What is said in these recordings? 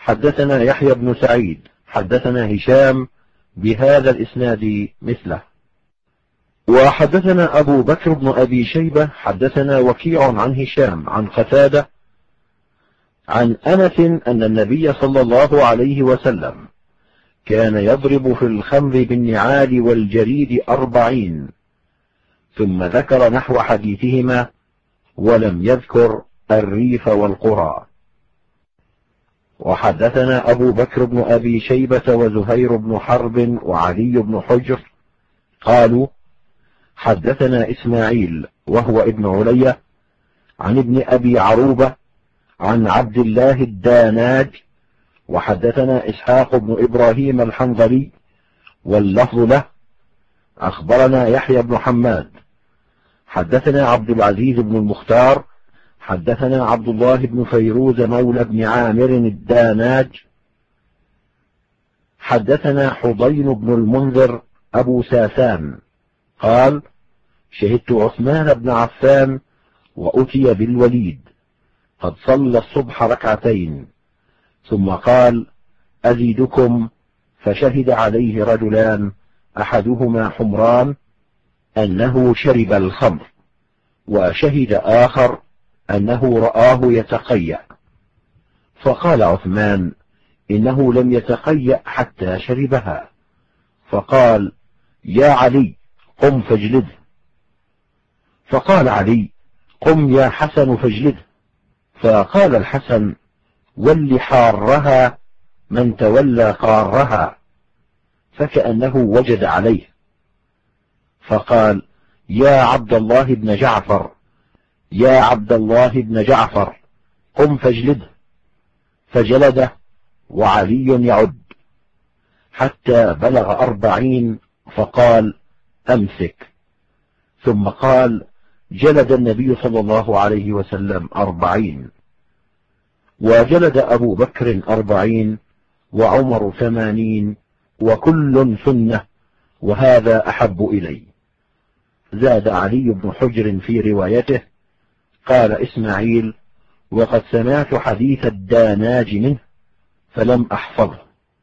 حدثنا يحيى بن سعيد حدثنا هشام بهذا الإسناد مثله. وحدثنا أبو بكر بن أبي شيبة حدثنا وكيع عن هشام عن قتادة عن أنس أن النبي صلى الله عليه وسلم كان يضرب في الخمر بالنعال والجريد 40، ثم ذكر نحو حديثهما ولم يذكر الريف والقرى. وحدثنا أبو بكر بن أبي شيبة وزهير بن حرب وعلي بن حجر قالوا حدثنا إسماعيل وهو ابن علية عن ابن أبي عروبة عن عبد الله الداناج، وحدثنا إسحاق بن إبراهيم الحنظلي واللفظ له أخبرنا يحيى بن حماد حدثنا عبد العزيز بن المختار حدثنا عبد الله بن فيروز مولى بن عامر الداناج حدثنا حضين بن المنذر أبو ساسان قال شهدت عثمان بن عفان وأتي بالوليد قد صلى الصبح ركعتين، ثم قال أزيدكم، فشهد عليه رجلان أحدهما حمران أنه شرب الخمر، وشهد آخر أنه رآه يتقيأ، فقال عثمان إنه لم يتقيأ حتى شربها، فقال يا علي قم فاجلده، فقال علي قم يا حسن فاجلده، فقال الحسن ول حارها من تولى قارها، فكأنه وجد عليه، فقال يا عبد الله بن جعفر يا عبد الله بن جعفر قم فاجلده، فجلده وعلي يعد حتى بلغ 40، فقال أمسك، ثم قال جلد النبي صلى الله عليه وسلم 40، وجلد أبو بكر 40 وعمر 80، وكل سنة، وهذا أحب إلي. زاد علي بن حجر في روايته قال إسماعيل وقد سمعت حديث الداناج منه فلم أحفظه.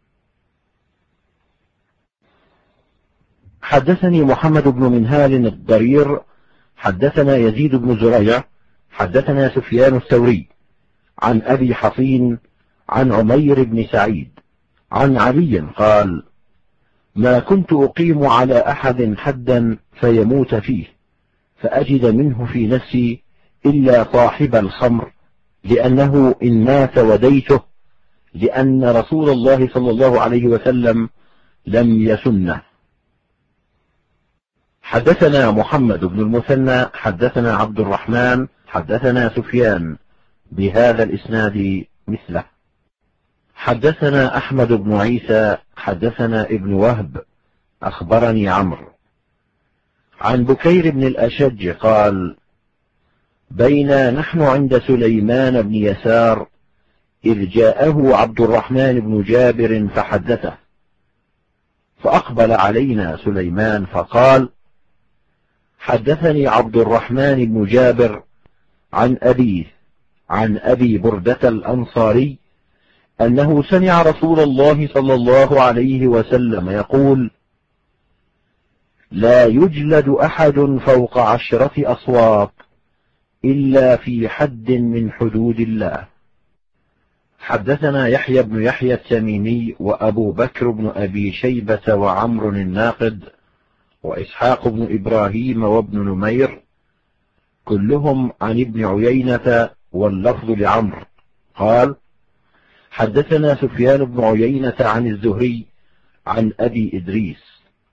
حدثني محمد بن منهال الضرير حدثنا يزيد بن زريع حدثنا سفيان الثوري عن أبي حصين عن عمير بن سعيد عن علي قال ما كنت أقيم على أحد حدا فيموت فيه فأجد منه في نفسي إلا صاحب الخمر، لأنه إن مات وديته، لأن رسول الله صلى الله عليه وسلم لم يسنه. حدثنا محمد بن المثنى حدثنا عبد الرحمن حدثنا سفيان بهذا الإسناد مثله. حدثنا أحمد بن عيسى حدثنا ابن وهب أخبرني عمرو عن بكير بن الأشج قال بينا نحن عند سليمان بن يسار إذ جاءه عبد الرحمن بن جابر فحدثه، فأقبل علينا سليمان فقال حدثني عبد الرحمن بن جابر عن أبيه عن أبي بردة الأنصاري أنه سمع رسول الله صلى الله عليه وسلم يقول لا يجلد أحد فوق 10 أصوات إلا في حد من حدود الله. حدثنا يحيى بن يحيى التميمي وأبو بكر بن أبي شيبة وعمر الناقد وإسحاق بن إبراهيم وابن نمير كلهم عن ابن عيينة، واللفظ لعمرو قال حدثنا سفيان بن عيينة عن الزهري عن أبي إدريس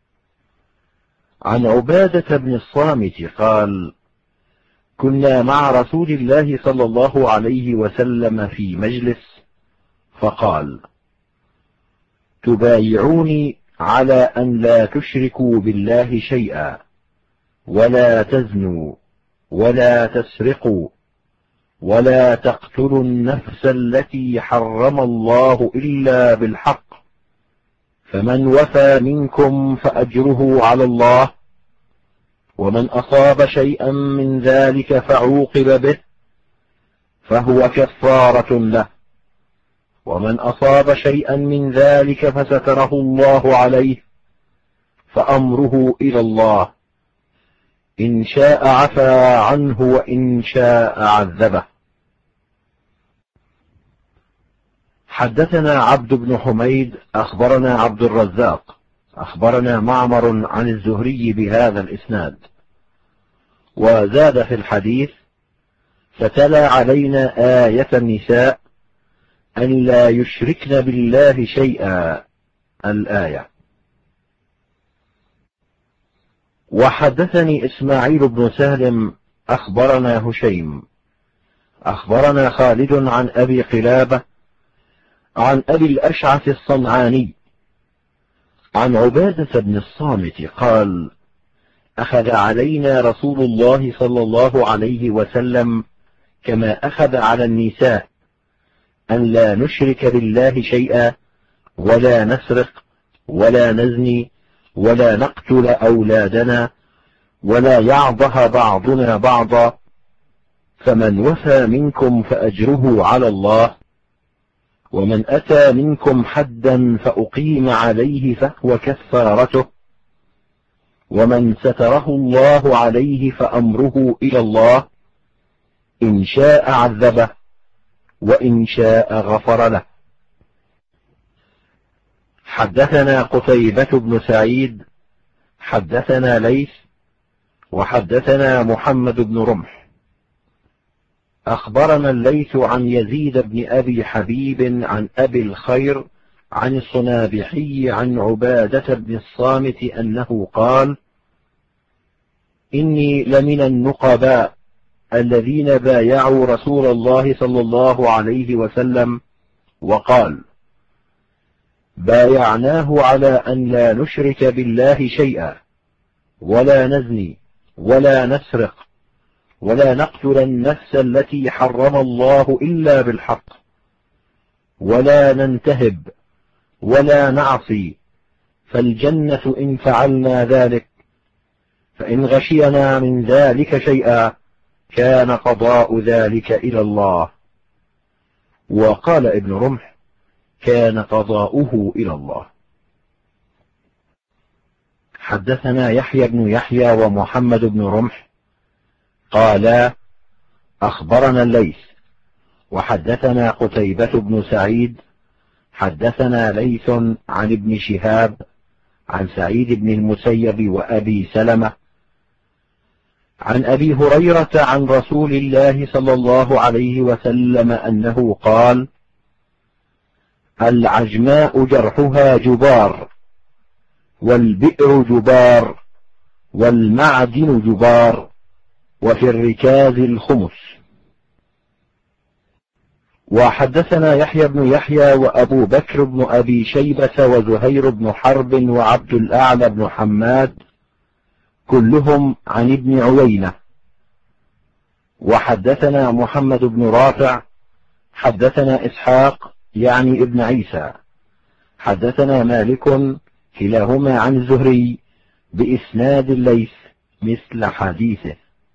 عن عبادة بن الصامت قال كنا مع رسول الله صلى الله عليه وسلم في مجلس فقال تبايعوني على أن لا تشركوا بالله شيئا ولا تزنوا ولا تسرقوا ولا تقتلوا النفس التي حرم الله إلا بالحق، فمن وفى منكم فأجره على الله، ومن أصاب شيئا من ذلك فعوقب به فهو كفارة له، ومن أصاب شيئا من ذلك فستره الله عليه فأمره إلى الله، إن شاء عفا عنه وإن شاء عذبه. حدثنا عبد بن حميد أخبرنا عبد الرزاق أخبرنا معمر عن الزهري بهذا الإسناد، وزاد في الحديث: فتلا علينا آية النساء أن لا يشركن بالله شيئا، الآية. وحدثني إسماعيل بن سهل أخبرنا هشيم أخبرنا خالد عن أبي قلابة عن أبي الأشعث الصنعاني عن عبادة بن الصامت قال: أخذ علينا رسول الله صلى الله عليه وسلم كما أخذ على النساء أن لا نشرك بالله شيئا، ولا نسرق، ولا نزني، ولا نقتل أولادنا، ولا يعضه بعضنا بعضا، فمن وفى منكم فأجره على الله، ومن أتى منكم حدا فأقيم عليه فهو كفارته، ومن ستره الله عليه فأمره إلى الله، إن شاء عذبه وإن شاء غفر له. حدثنا قتيبة بن سعيد حدثنا ليث وحدثنا محمد بن رمح أخبرنا الليث عن يزيد بن أبي حبيب عن أبي الخير عن الصنابحي عن عبادة بن الصامت أنه قال: إني لمن النقباء الذين بايعوا رسول الله صلى الله عليه وسلم، وقال: بايعناه على أن لا نشرك بالله شيئا، ولا نزني، ولا نسرق، ولا نقتل النفس التي حرم الله إلا بالحق، ولا ننتهب، ولا نعصي، فالجنة إن فعلنا ذلك، فإن غشينا من ذلك شيئا كان قضاء ذلك إلى الله. وقال ابن رمح: كان قضاؤه إلى الله. حدثنا يحيى بن يحيى ومحمد بن رمح قالا: أخبرنا الليث وحدثنا قتيبة بن سعيد حدثنا ليث عن ابن شهاب عن سعيد بن المسيب وأبي سلمة عن أبي هريرة عن رسول الله صلى الله عليه وسلم أنه قال: العجماء جرحها جبار، والبئر جبار، والمعدن جبار، وفي الركاز الخمس. وحدثنا يحيى بن يحيى وأبو بكر بن أبي شيبة وزهير بن حرب وعبد الأعلى بن حماد كلهم عن ابن عيينة. وحدثنا محمد بن رافع حدثنا إسحاق يعني ابن عيسى حدثنا مالك كلاهما عن الزهري بإسناد الليث مثل حديثه.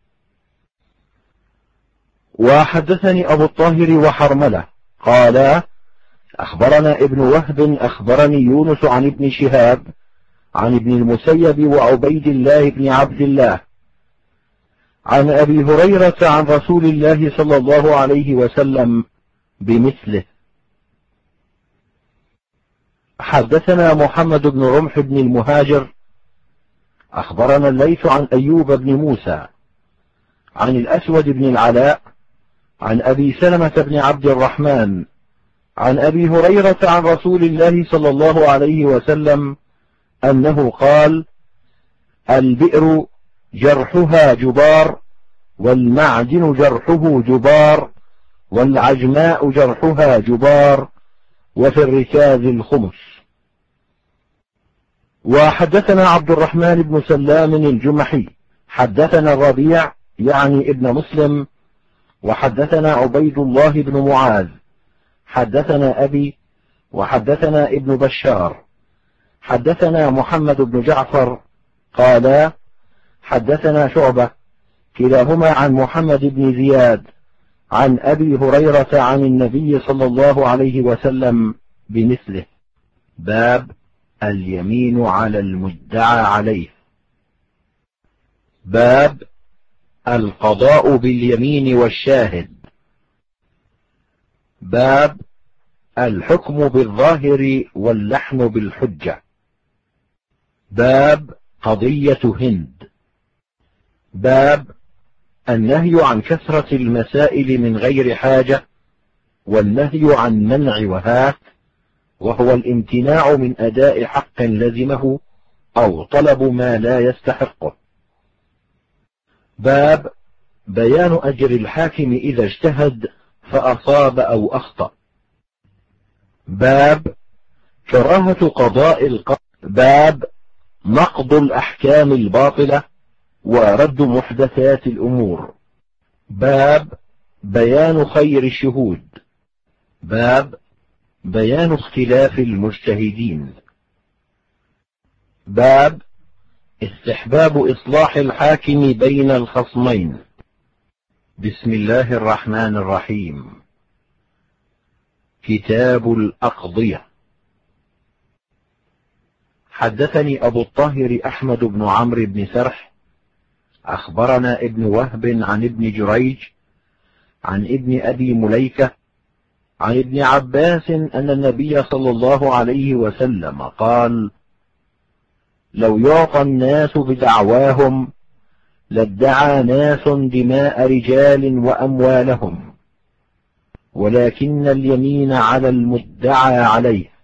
وحدثني أبو الطاهر وحرملة قال: أخبرنا ابن وهب أخبرني يونس عن ابن شهاب عن ابن المسيب وعبيد الله بن عبد الله عن أبي هريرة عن رسول الله صلى الله عليه وسلم بمثله. حدثنا محمد بن رمح بن المهاجر أخبرنا الليث عن أيوب بن موسى عن الأسود بن العلاء عن أبي سلمة بن عبد الرحمن عن أبي هريرة عن رسول الله صلى الله عليه وسلم أنه قال: البئر جرحها جبار، والمعدن جرحه جبار، والعجماء جرحها جبار، وفي الركاز الخمس. وحدثنا عبد الرحمن بن سلام الجمحي حدثنا الربيع يعني ابن مسلم وحدثنا عبيد الله بن معاذ حدثنا أبي وحدثنا ابن بشار حدثنا محمد بن جعفر قالا: حدثنا شعبة كلاهما عن محمد بن زياد عن أبي هريرة عن النبي صلى الله عليه وسلم بمثله. باب اليمين على المدعى عليه. باب القضاء باليمين والشاهد. باب الحكم بالظاهر واللحن بالحجة. باب قضية هند. باب النهي عن كثرة المسائل من غير حاجة، والنهي عن منع وهات، وهو الامتناع من أداء حق لزمه أو طلب ما لا يستحقه. باب بيان أجر الحاكم إذا اجتهد فأصاب أو أخطأ. باب كراهة قضاء القضاء. باب نقض الأحكام الباطلة ورد محدثات الأمور. باب بيان خير الشهود. باب بيان اختلاف المجتهدين. باب استحباب إصلاح الحاكم بين الخصمين. بسم الله الرحمن الرحيم. كتاب الأقضية. حدثني أبو الطاهر أحمد بن عمرو بن سرح أخبرنا ابن وهب عن ابن جريج عن ابن أبي مليكة عن ابن عباس أن النبي صلى الله عليه وسلم قال: لو يعطى الناس بدعواهم لادعى ناس دماء رجال وأموالهم، ولكن اليمين على المدعى عليه.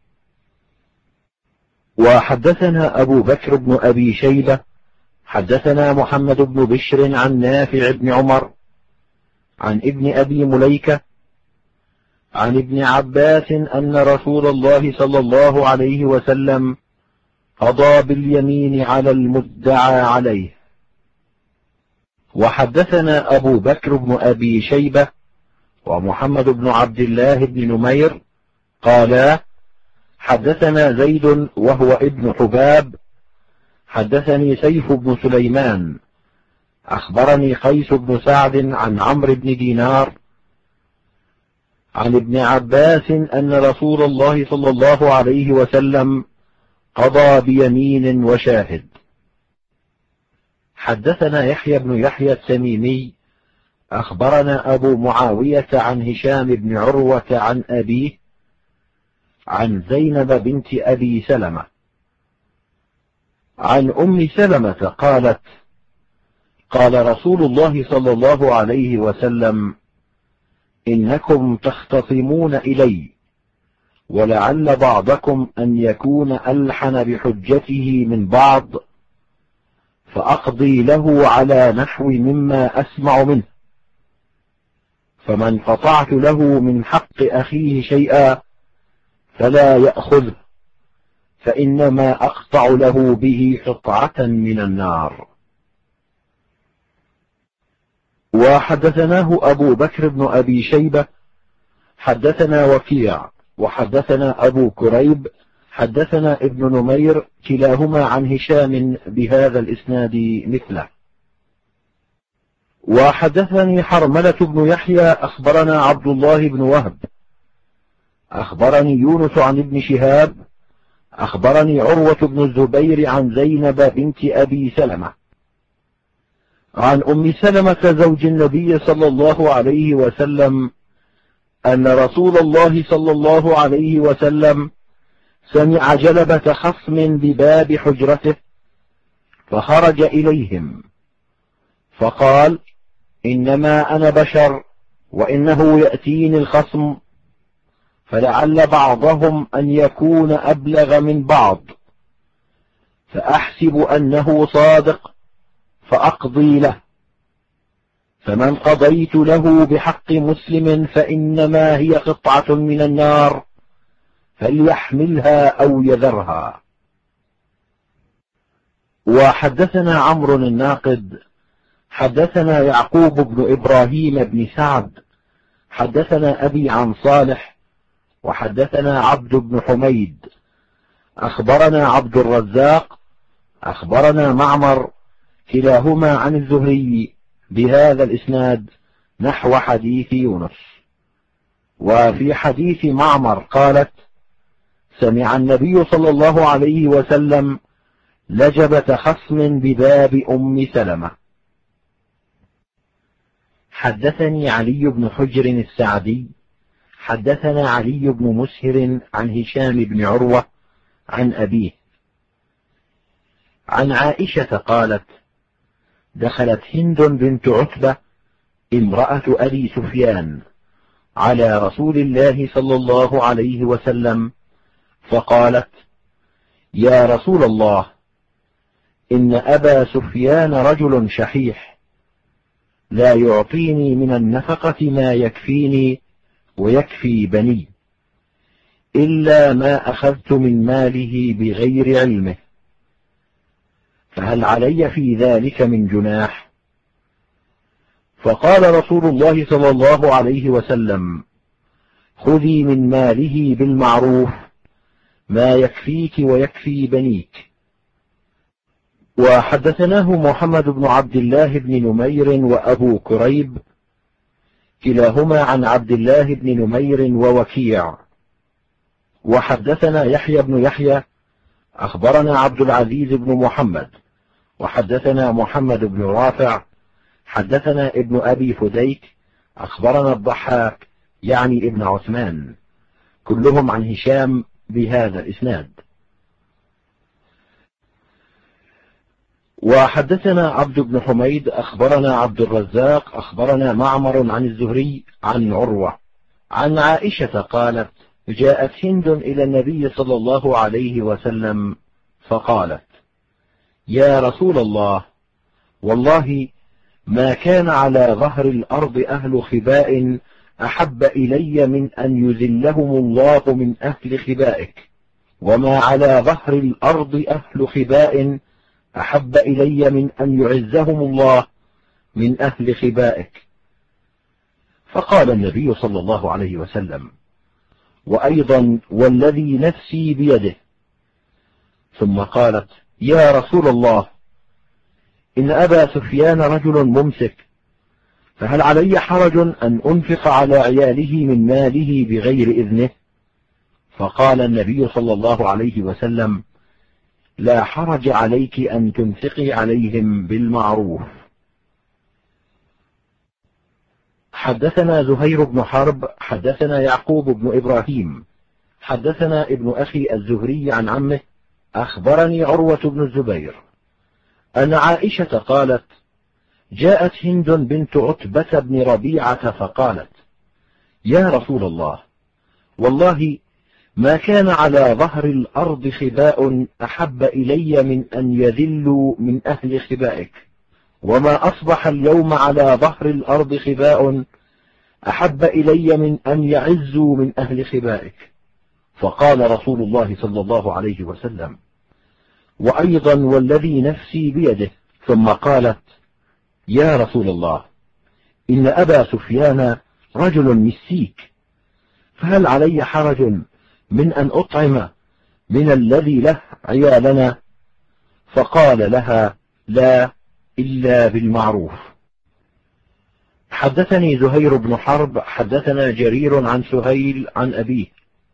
وحدثنا أبو بكر بن أبي شيبة حدثنا محمد بن بشر عن نافع بن عمر عن ابن أبي مليكة عن ابن عباس أن رسول الله صلى الله عليه وسلم قضى باليمين على المدعى عليه. وحدثنا أبو بكر بن أبي شيبة ومحمد بن عبد الله بن نمير قالا: حدثنا زيد وهو ابن حباب حدثني سيف بن سليمان أخبرني قيس بن سعد عن عمرو بن دينار عن ابن عباس أن رسول الله صلى الله عليه وسلم قضى بيمين وشاهد. حدثنا يحيى بن يحيى التميمي أخبرنا أبو معاوية عن هشام بن عروة عن أبيه عن زينب بنت أبي سلمة عن أم سلمة قالت: قال رسول الله صلى الله عليه وسلم: إنكم تختصمون إلي، ولعل بعضكم أن يكون ألحن بحجته من بعض، فأقضي له على نحو مما أسمع منه، فمن قطعت له من حق أخيه شيئا فلا يأخذه، فإنما أقطع له به قطعة من النار. وحدثناه أبو بكر بن أبي شيبة حدثنا وكيع وحدثنا أبو كريب حدثنا ابن نمير كلاهما عن هشام بهذا الإسناد مثله. وحدثني حرملة بن يحيى أخبرنا عبد الله بن وهب أخبرني يونس عن ابن شهاب أخبرني عروة بن الزبير عن زينب بنت أبي سلمة عن أم سلمة زوج النبي صلى الله عليه وسلم أن رسول الله صلى الله عليه وسلم سمع جلبة خصم بباب حجرته فخرج إليهم فقال: إنما أنا بشر وإنه يأتيني الخصم، فلعل بعضهم أن يكون أبلغ من بعض، فأحسب أنه صادق فأقضي له، فمن قضيت له بحق مسلم فإنما هي قطعة من النار، فليحملها أو يذرها. وحدثنا عمرو الناقد حدثنا يعقوب بن إبراهيم بن سعد حدثنا أبي عن صالح وحدثنا عبد بن حميد أخبرنا عبد الرزاق أخبرنا معمر كلاهما عن الزهري بهذا الإسناد نحو حديث يونس. وفي حديث معمر قالت: سمع النبي صلى الله عليه وسلم لجبة خصم بباب أم سلمة. حدثني علي بن حجر السعدي حدثنا علي بن مسهر عن هشام بن عروة عن أبيه عن عائشة قالت: دخلت هند بنت عتبة امرأة أبي سفيان على رسول الله صلى الله عليه وسلم فقالت: يا رسول الله، إن أبا سفيان رجل شحيح لا يعطيني من النفقة ما يكفيني ويكفي بني إلا ما أخذت من ماله بغير علمه، فهل علي في ذلك من جناح؟ فقال رسول الله صلى الله عليه وسلم: خذي من ماله بالمعروف ما يكفيك ويكفي بنيك. وحدثناه محمد بن عبد الله بن نمير وأبو كريب كلاهما عن عبد الله بن نمير ووكيع. وحدثنا يحيى بن يحيى أخبرنا عبد العزيز بن محمد وحدثنا محمد بن رافع حدثنا ابن أبي فديك أخبرنا الضحاك يعني ابن عثمان، كلهم عن هشام بهذا الإسناد. وحدثنا عبد بن حميد أخبرنا عبد الرزاق أخبرنا معمر عن الزهري عن عروة عن عائشة قالت: جاءت هند إلى النبي صلى الله عليه وسلم فقالت: يا رسول الله، والله ما كان على ظهر الأرض أهل خباء أحب إلي من أن يذلهم الله من أهل خبائك، وما على ظهر الأرض أهل خباء أحب إلي من أن يعزهم الله من أهل خبائك. فقال النبي صلى الله عليه وسلم: وأيضا والذي نفسي بيده. ثم قالت: يا رسول الله، إن أبا سفيان رجل ممسك، فهل علي حرج أن أنفق على عياله من ماله بغير إذنه؟ فقال النبي صلى الله عليه وسلم: لا حرج عليك أن تنفقي عليهم بالمعروف. حدثنا زهير بن حرب حدثنا يعقوب بن إبراهيم حدثنا ابن أخي الزهري عن عمه أخبرني عروة بن الزبير أن عائشة قالت: جاءت هند بنت عتبة بن ربيعة فقالت: يا رسول الله، والله ما كان على ظهر الأرض خباء أحب إلي من أن يذلوا من أهل خبائك، وما أصبح اليوم على ظهر الأرض خباء أحب إلي من أن يعزوا من أهل خبائك. فقال رسول الله صلى الله عليه وسلم: وأيضا والذي نفسي بيده. ثم قالت: يا رسول الله، إن أبا سفيان رجل مسيك، فهل علي حرج من أن أطعم من الذي له عيالنا؟ فقال لها: لا، إلا بالمعروف. حدثني زهير بن حرب حدثنا جرير عن سهيل عن أبيه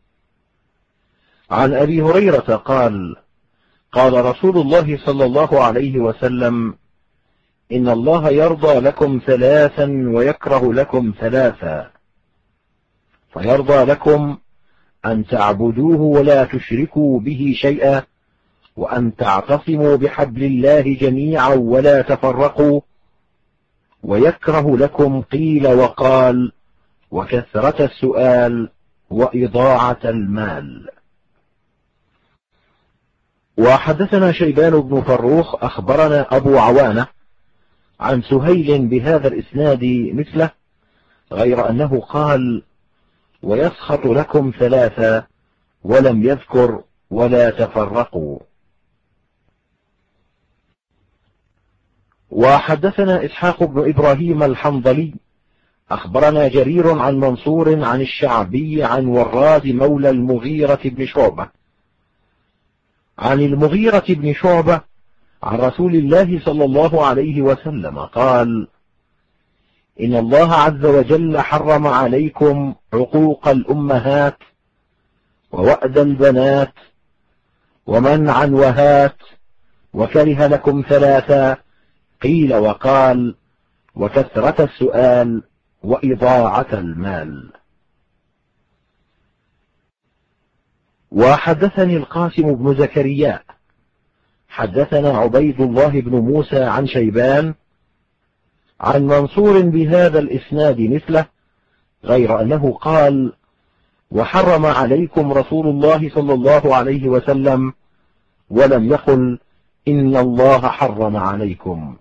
عن أبي هريرة قال: قال رسول الله صلى الله عليه وسلم: إن الله يرضى لكم ثلاثا ويكره لكم ثلاثا، فيرضى لكم أن تعبدوه ولا تشركوا به شيئا، وأن تعتصموا بحبل الله جميعا ولا تفرقوا، ويكره لكم قيل وقال وكثرة السؤال وإضاعة المال. وحدثنا شيبان بن فروخ أخبرنا أبو عوانة عن سهيل بهذا الإسناد مثله، غير أنه قال: ويسخط لكم ثلاثة، ولم يذكر ولا تفرقوا. وحدثنا إسحاق بن إبراهيم الحنظلي أخبرنا جرير عن منصور عن الشعبي عن وراد مولى المغيرة بن شعبة عن المغيرة بن شعبة عن رسول الله صلى الله عليه وسلم قال: إن الله عز وجل حرم عليكم عقوق الأمهات ووأد البنات ومنعا وهات، وكره لكم ثلاثا: قيل وقال، وكثرة السؤال، وإضاعة المال. وحدثني القاسم بن زكريا حدثنا عبيد الله بن موسى عن شيبان عن منصور بهذا الإسناد مثله، غير أنه قال: وحرم عليكم رسول الله صلى الله عليه وسلم، ولم يقل إن الله حرم عليكم.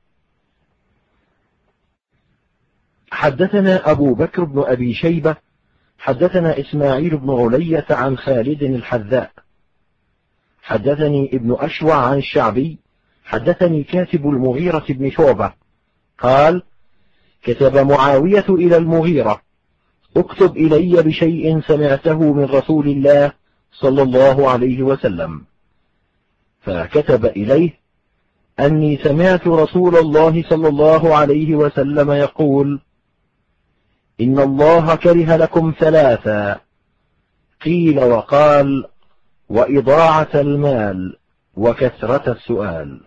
حدثنا أبو بكر بن أبي شيبة حدثنا إسماعيل بن علية عن خالد الحذاء حدثني ابن أشوع عن الشعبي حدثني كاتب المغيرة بن شعبة قال: كتب معاوية إلى المغيرة: اكتب إلي بشيء سمعته من رسول الله صلى الله عليه وسلم. فكتب إليه: أني سمعت رسول الله صلى الله عليه وسلم يقول: إن الله كره لكم ثلاثا: قيل وقال، وإضاعة المال، وكثرة السؤال.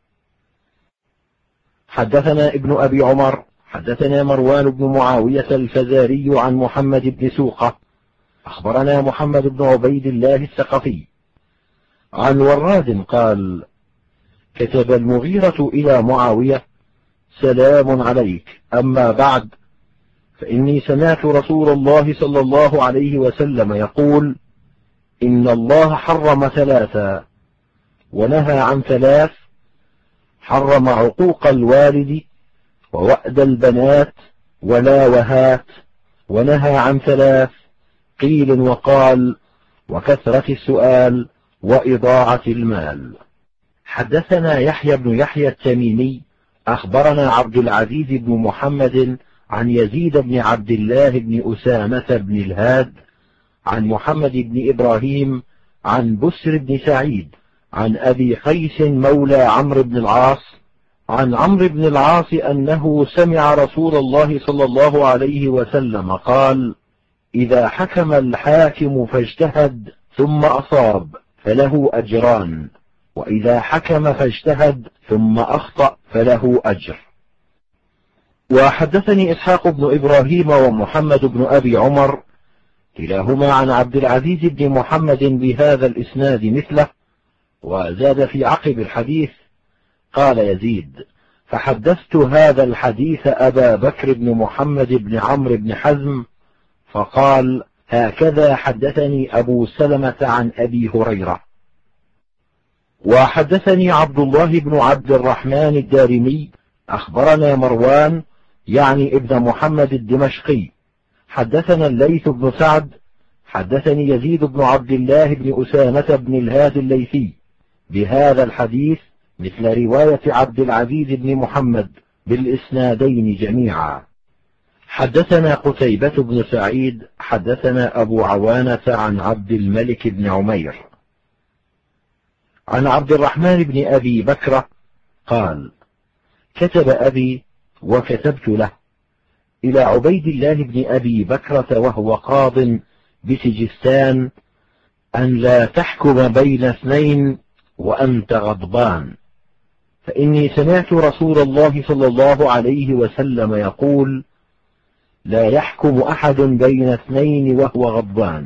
حدثنا ابن أبي عمر حدثنا مروان بن معاوية الفزاري عن محمد بن سوقة أخبرنا محمد بن عبيد الله الثقفي عن وراد قال: كتب المغيرة إلى معاوية: سلام عليك، أما بعد، فإني سمعت رسول الله صلى الله عليه وسلم يقول: إن الله حرم ثلاثا ونهى عن ثلاث: حرم عقوق الوالد ووأد البنات ولا وهات، ونهى عن ثلاث: قيل وقال، وكثرة السؤال، وإضاعة المال. حدثنا يحيى بن يحيى التميمي أخبرنا عبد العزيز بن محمد عن يزيد بن عبد الله بن أسامة بن الهاد عن محمد بن إبراهيم عن بسر بن سعيد عن أبي قيس مولى عمرو بن العاص عن عمرو بن العاص أنه سمع رسول الله صلى الله عليه وسلم قال: إذا حكم الحاكم فاجتهد ثم أصاب فله أجران، وإذا حكم فاجتهد ثم أخطأ فله أجر. وحدثني إسحاق بن إبراهيم ومحمد بن أبي عمر كلاهما عن عبد العزيز بن محمد بهذا الإسناد مثله، وزاد في عقب الحديث: قال يزيد: فحدثت هذا الحديث أبا بكر بن محمد بن عمرو بن حزم، فقال: هكذا حدثني أبو سلمة عن أبي هريرة. وحدثني عبد الله بن عبد الرحمن الدارمي أخبرنا مروان يعني ابن محمد الدمشقي حدثنا الليث بن سعد حدثني يزيد بن عبد الله بن أسامة بن الهاد الليثي بهذا الحديث مثل رواية عبد العزيز بن محمد بالإسنادين جميعا. حدثنا قتيبة بن سعيد حدثنا أبو عوانة عن عبد الملك بن عمير عن عبد الرحمن بن أبي بكر قال: كتب أبي وكتبت له إلى عبيد الله بن أبي بكرة وهو قاض بسجستان أن لا تحكم بين اثنين وأنت غضبان، فإني سمعت رسول الله صلى الله عليه وسلم يقول: لا يحكم أحد بين اثنين وهو غضبان.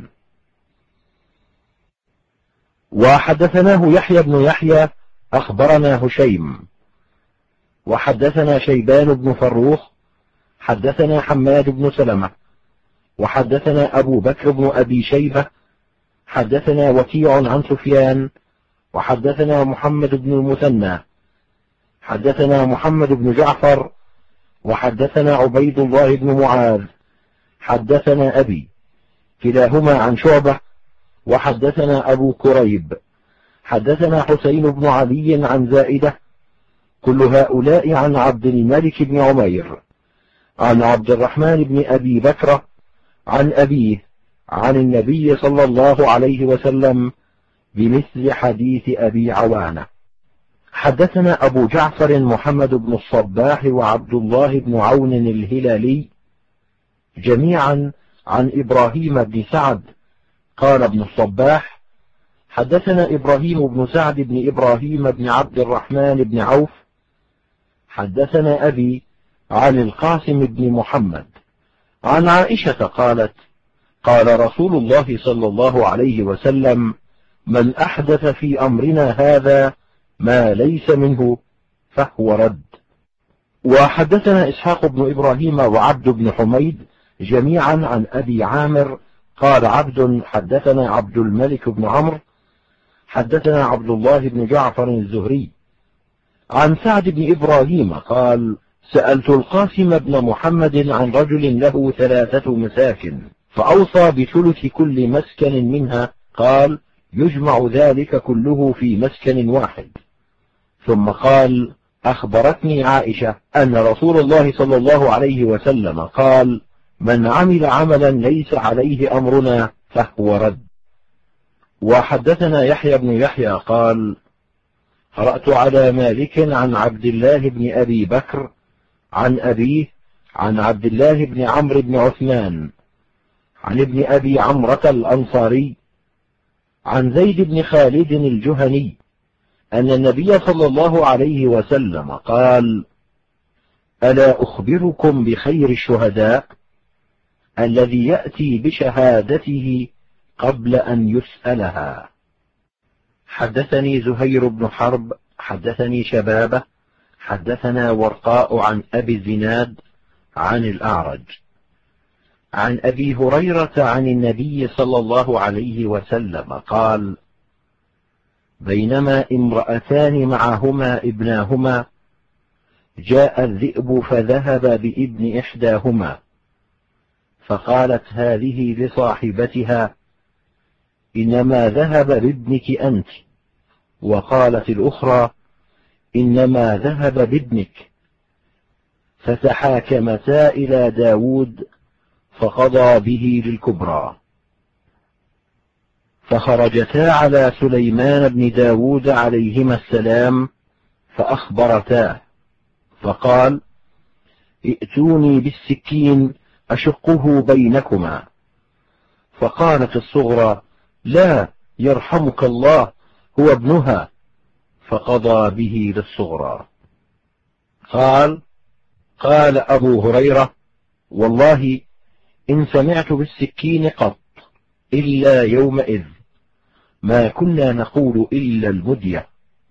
وحدثناه يحيى بن يحيى أخبرنا هشيم وحدثنا شيبان بن فروخ حدثنا حماد بن سلمة وحدثنا أبو بكر بن أبي شيبة حدثنا وكيع عن سفيان وحدثنا محمد بن المثنى حدثنا محمد بن جعفر وحدثنا عبيد الله بن معاذ حدثنا أبي كلاهما عن شعبة وحدثنا أبو كريب حدثنا حسين بن علي عن زائدة كل هؤلاء عن عبد الملك بن عمير عن عبد الرحمن بن أبي بكر عن أبيه عن النبي صلى الله عليه وسلم بمثل حديث أبي عوانة. حدثنا أبو جعفر محمد بن الصباح وعبد الله بن عون الهلالي جميعا عن إبراهيم بن سعد قال ابن الصباح حدثنا إبراهيم بن سعد بن إبراهيم بن عبد الرحمن بن عوف حدثنا أبي عن القاسم بن محمد عن عائشة قالت قال رسول الله صلى الله عليه وسلم من أحدث في أمرنا هذا ما ليس منه فهو رد. وحدثنا إسحاق بن إبراهيم وعبد بن حميد جميعا عن أبي عامر قال عبد حدثنا عبد الملك بن عمرو حدثنا عبد الله بن جعفر الزهري عن سعد بن إبراهيم قال سألت القاسم بن محمد عن رجل له 3 مساكن فأوصى بثلث كل مسكن منها قال يجمع ذلك كله في مسكن واحد. ثم قال أخبرتني عائشة أن رسول الله صلى الله عليه وسلم قال من عمل عملا ليس عليه أمرنا فهو رد. وحدثنا يحيى بن يحيى قال قرأت على مالك عن عبد الله بن أبي بكر عن أبيه عن عبد الله بن عمرو بن عثمان عن ابن أبي عمرة الأنصاري عن زيد بن خالد الجهني أن النبي صلى الله عليه وسلم قال ألا أخبركم بخير الشهداء الذي يأتي بشهادته قبل أن يسألها. حدثني زهير بن حرب حدثني شبابه حدثنا ورقاء عن أبي الزناد عن الأعرج عن أبي هريرة عن النبي صلى الله عليه وسلم قال بينما امرأتان معهما ابناهما جاء الذئب فذهب بابن إحداهما فقالت هذه لصاحبتها إنما ذهب بابنك أنت وقالت الأخرى إنما ذهب بابنك فتحاكمتا إلى داود فقضى به للكبرى فخرجتا على سليمان بن داود عليهما السلام فأخبرتاه فقال ائتوني بالسكين أشقه بينكما فقالت الصغرى لا يرحمك الله هو ابنها فقضى به للصغرى. قال أبو هريرة والله إن سمعت بالسكين قط إلا يومئذ ما كنا نقول إلا المدية.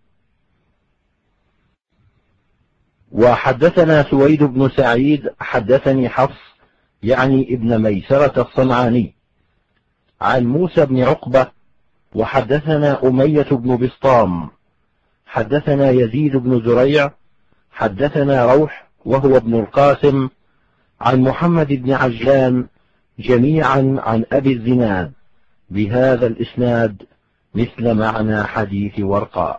وحدثنا سويد بن سعيد حدثني حفص يعني ابن ميسرة الصنعاني عن موسى بن عقبة وحدثنا أمية بن بسطام حدثنا يزيد بن زريع حدثنا روح وهو ابن القاسم عن محمد بن عجلان جميعا عن أبي الزناد بهذا الإسناد مثل معنى حديث ورقاء.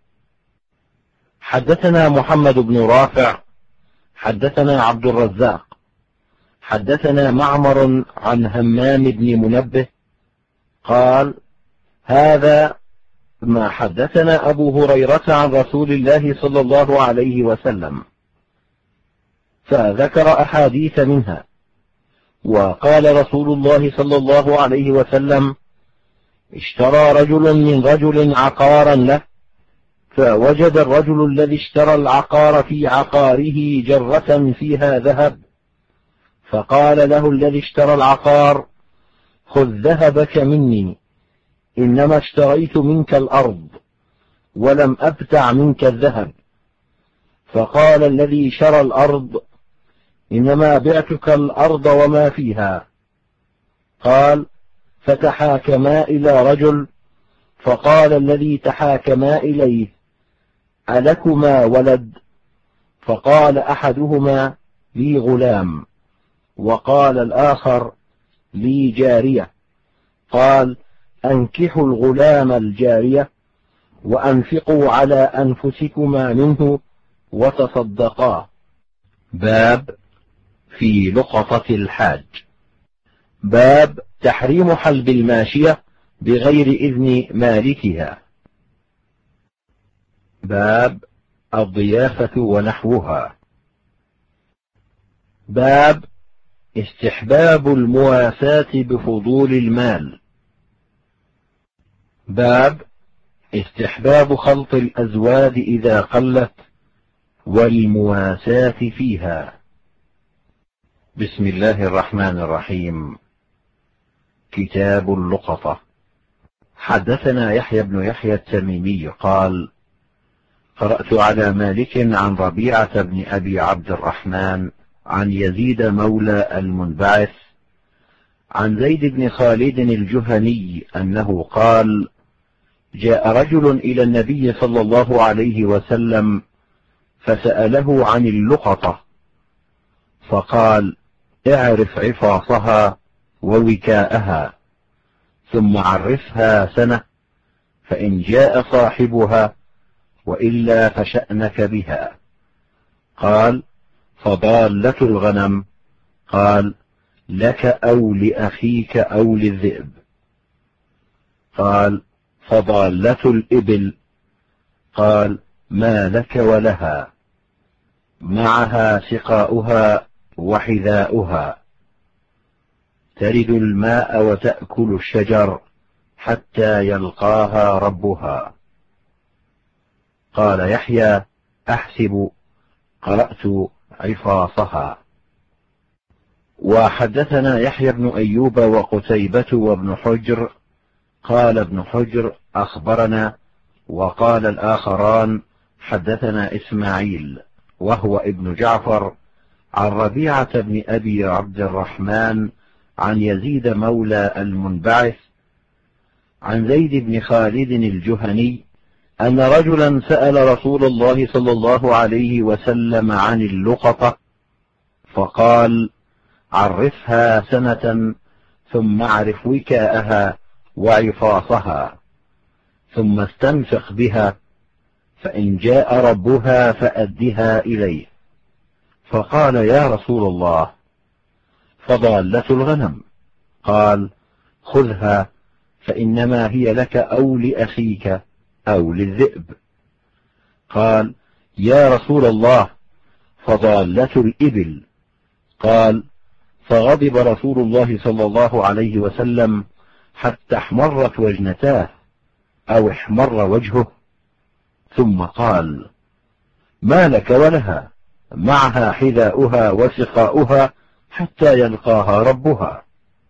حدثنا محمد بن رافع حدثنا عبد الرزاق حدثنا معمر عن همام بن منبه قال هذا ما حدثنا أبو هريرة عن رسول الله صلى الله عليه وسلم فذكر أحاديث منها. وقال رسول الله صلى الله عليه وسلم اشترى رجل من رجل عقارا له فوجد الرجل الذي اشترى العقار في عقاره جرة فيها ذهب فقال له الذي اشترى العقار خذ ذهبك مني إنما اشتريت منك الأرض ولم أبتع منك الذهب. فقال الذي شرى الأرض إنما بعتك الأرض وما فيها. قال فتحاكما إلى رجل فقال الذي تحاكما إليه ألكما ولد؟ فقال أحدهما لي غلام وقال الآخر لي جارية. قال أنكحوا الغلام الجارية وأنفقوا على أنفسكما منه وتصدقا. باب في لقطة الحاج. باب تحريم حلب الماشية بغير إذن مالكها. باب الضيافة ونحوها. باب استحباب المواساة بفضول المال. باب استحباب خلط الأزواد إذا قلت والمواساة فيها. بسم الله الرحمن الرحيم. كتاب اللقطة. حدثنا يحيى بن يحيى التميمي قال: قرأت على مالك عن ربيعة بن أبي عبد الرحمن عن يزيد مولى المنبعث عن زيد بن خالد الجهني أنه قال: جاء رجل إلى النبي صلى الله عليه وسلم فسأله عن اللقطة، فقال: اعرف عفاصها ووكاءها، ثم عرفها سنة، فإن جاء صاحبها وإلا فشأنك بها. قال: فضالة الغنم؟ قال: لك أو لأخيك أو للذئب. قال: فضالة الإبل؟ قال: ما لك ولها، معها سقاؤها وحذاؤها، ترد الماء وتأكل الشجر حتى يلقاها ربها. قال يحيى: أحسب قرأت عفاصها. وحدثنا يحيى بن أيوب وقتيبة وابن حجر. قال ابن حجر: أخبرنا. وقال الآخران: حدثنا إسماعيل وهو ابن جعفر عن ربيعة بن أبي عبد الرحمن عن يزيد مولى المنبعث عن زيد بن خالد الجهني أن رجلا سأل رسول الله صلى الله عليه وسلم عن اللقطة، فقال: عرفها سنة، ثم اعرف وكاءها وعفاصها، ثم استنفق بها، فإن جاء ربها فأدها إليه. فقال: يا رسول الله، فضالة الغنم؟ قال: خذها، فإنما هي لك أو لأخيك أو للذئب. قال: يا رسول الله، فضالة الإبل؟ قال: فغضب رسول الله صلى الله عليه وسلم حتى احمرت وجنتاه أو احمر وجهه، ثم قال: ما لك ولها، معها حذاؤها وسقاؤها حتى يلقاها ربها.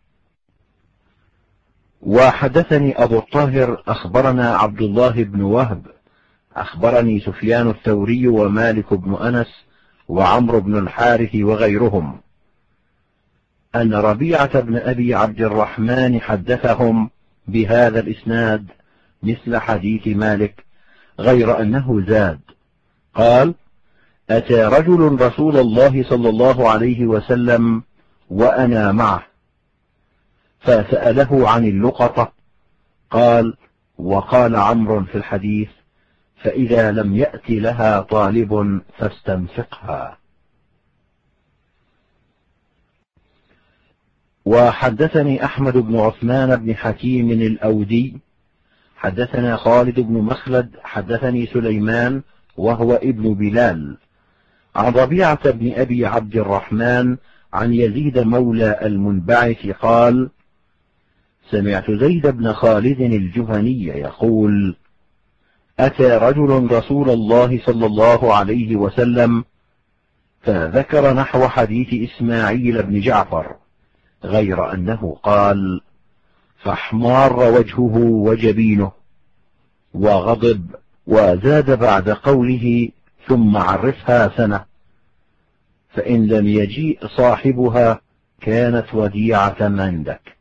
وحدثني أبو الطاهر أخبرنا عبد الله بن وهب أخبرني سفيان الثوري ومالك بن أنس وعمرو بن الحارث وغيرهم أن ربيعة بن أبي عبد الرحمن حدثهم بهذا الإسناد مثل حديث مالك، غير أنه زاد. قال: أتى رجل رسول الله صلى الله عليه وسلم وأنا معه، فسأله عن اللقطة. قال: وقال عمرو في الحديث: فإذا لم يأت لها طالب فاستنفقها. وحدثني أحمد بن عثمان بن حكيم الأودي حدثنا خالد بن مخلد حدثني سليمان وهو ابن بلال عن ربيعة بن أبي عبد الرحمن عن يزيد مولى المنبعث قال: سمعت زيد بن خالد الجهني يقول: أتى رجل رسول الله صلى الله عليه وسلم فذكر نحو حديث إسماعيل بن جعفر، غير أنه قال: فاحمار وجهه وجبينه، وغضب، وزاد بعد قوله: ثم عرفها سنة، فإن لم يجيء صاحبها كانت وديعة عندك.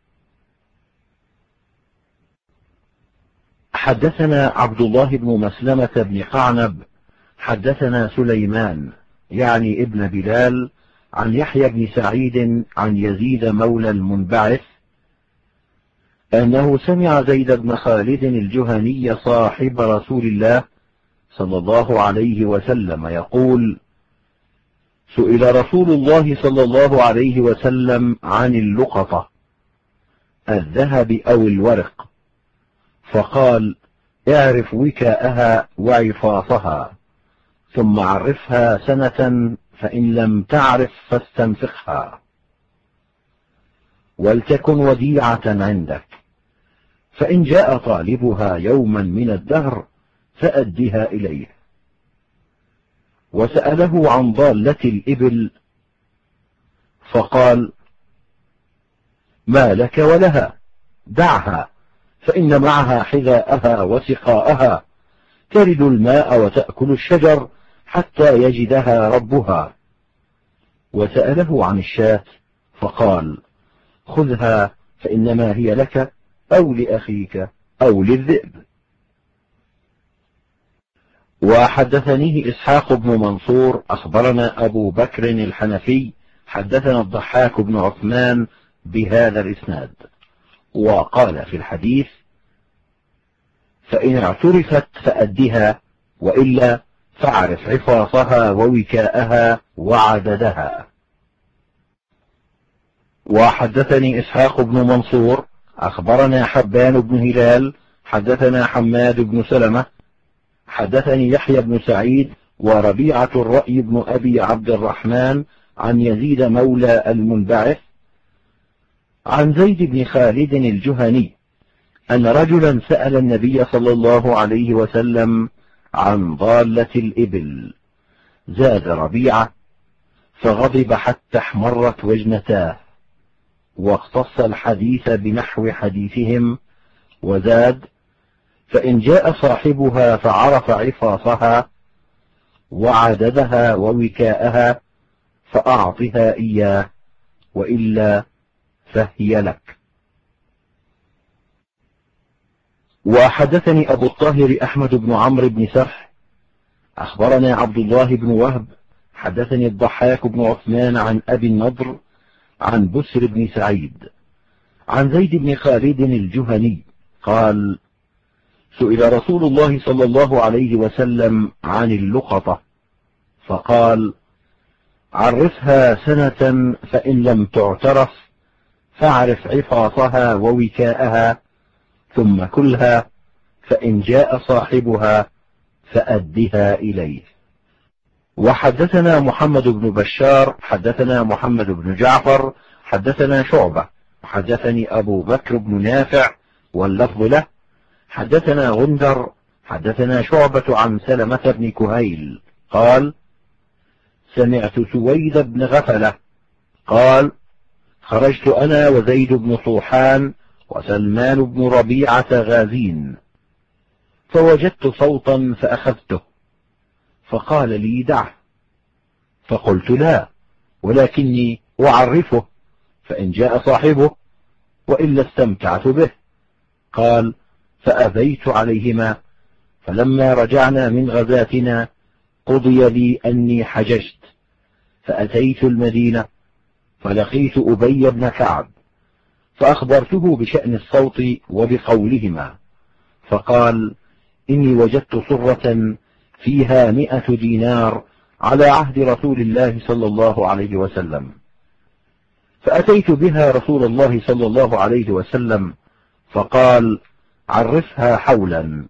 حدثنا عبد الله بن مسلمة بن قعنب حدثنا سليمان يعني ابن بلال عن يحيى بن سعيد عن يزيد مولى المنبعث أنه سمع زيد بن خالد الجهني صاحب رسول الله صلى الله عليه وسلم يقول: سئل رسول الله صلى الله عليه وسلم عن اللقطة، الذهب أو الورق، فقال: اعرف وكاءها وعفاصها، ثم عرفها سنة، فإن لم تعرف فاستنفقها، ولتكن وديعة عندك، فإن جاء طالبها يوما من الدهر فأدها إليه. وسأله عن ضالة الإبل فقال: ما لك ولها؟ دعها، فإن معها حذاءها وسقاءها، ترد الماء وتأكل الشجر حتى يجدها ربها. وسأله عن الشاة فقال: خذها، فإنما هي لك أو لأخيك أو للذئب. وحدثنيه إسحاق بن منصور أخبرنا أبو بكر الحنفي حدثنا الضحاك بن عثمان بهذا الإسناد، وقال في الحديث: فإن اعترفت فأدها، وإلا فاعرف عفاصها ووكاءها وعددها. وحدثني إسحاق بن منصور أخبرنا حبان بن هلال حدثنا حماد بن سلمة حدثني يحيى بن سعيد وربيعة الرأي بن أبي عبد الرحمن عن يزيد مولى المنبعث عن زيد بن خالد الجهني أن رجلا سأل النبي صلى الله عليه وسلم عن ضالة الإبل. زاد ربيعة فغضب حتى احمرت وجنتاه، واختص الحديث بنحو حديثهم، وزاد: فإن جاء صاحبها فعرف عفاصها وعددها ووكاءها فأعطها إياه، وإلا فهي لك. وحدثني أبو الطاهر أحمد بن عمرو بن سرح أخبرنا عبد الله بن وهب حدثني الضحاك بن عثمان عن أبي النضر عن بسر بن سعيد عن زيد بن خالد الجهني قال: سئل رسول الله صلى الله عليه وسلم عن اللقطة فقال: عرفها سنة، فإن لم تعترف فاعرف عفاصها ووكاءها، ثم كلها، فإن جاء صاحبها فأدها إليه. وحدثنا محمد بن بشار حدثنا محمد بن جعفر حدثنا شعبة حدثني أبو بكر بن نافع واللفظ له حدثنا غندر حدثنا شعبة عن سلمة بن كهيل قال: سمعت سويد بن غفلة قال: خرجت أنا وزيد بن طوحان وسلمان بن ربيعة غازين، فوجدت صوتا فأخذته، فقال لي: دعه. فقلت: لا، ولكني أعرفه، فإن جاء صاحبه، وإلا استمتعت به. قال: فأبيت عليهما، فلما رجعنا من غزاتنا قضي لي أني حججت، فأتيت المدينة فلقيت أبي بن كعب، فأخبرته بشأن الصوت وبقولهما، فقال: إني وجدت صرة فيها 100 دينار على عهد رسول الله صلى الله عليه وسلم، فأتيت بها رسول الله صلى الله عليه وسلم، فقال: عرفها حولا.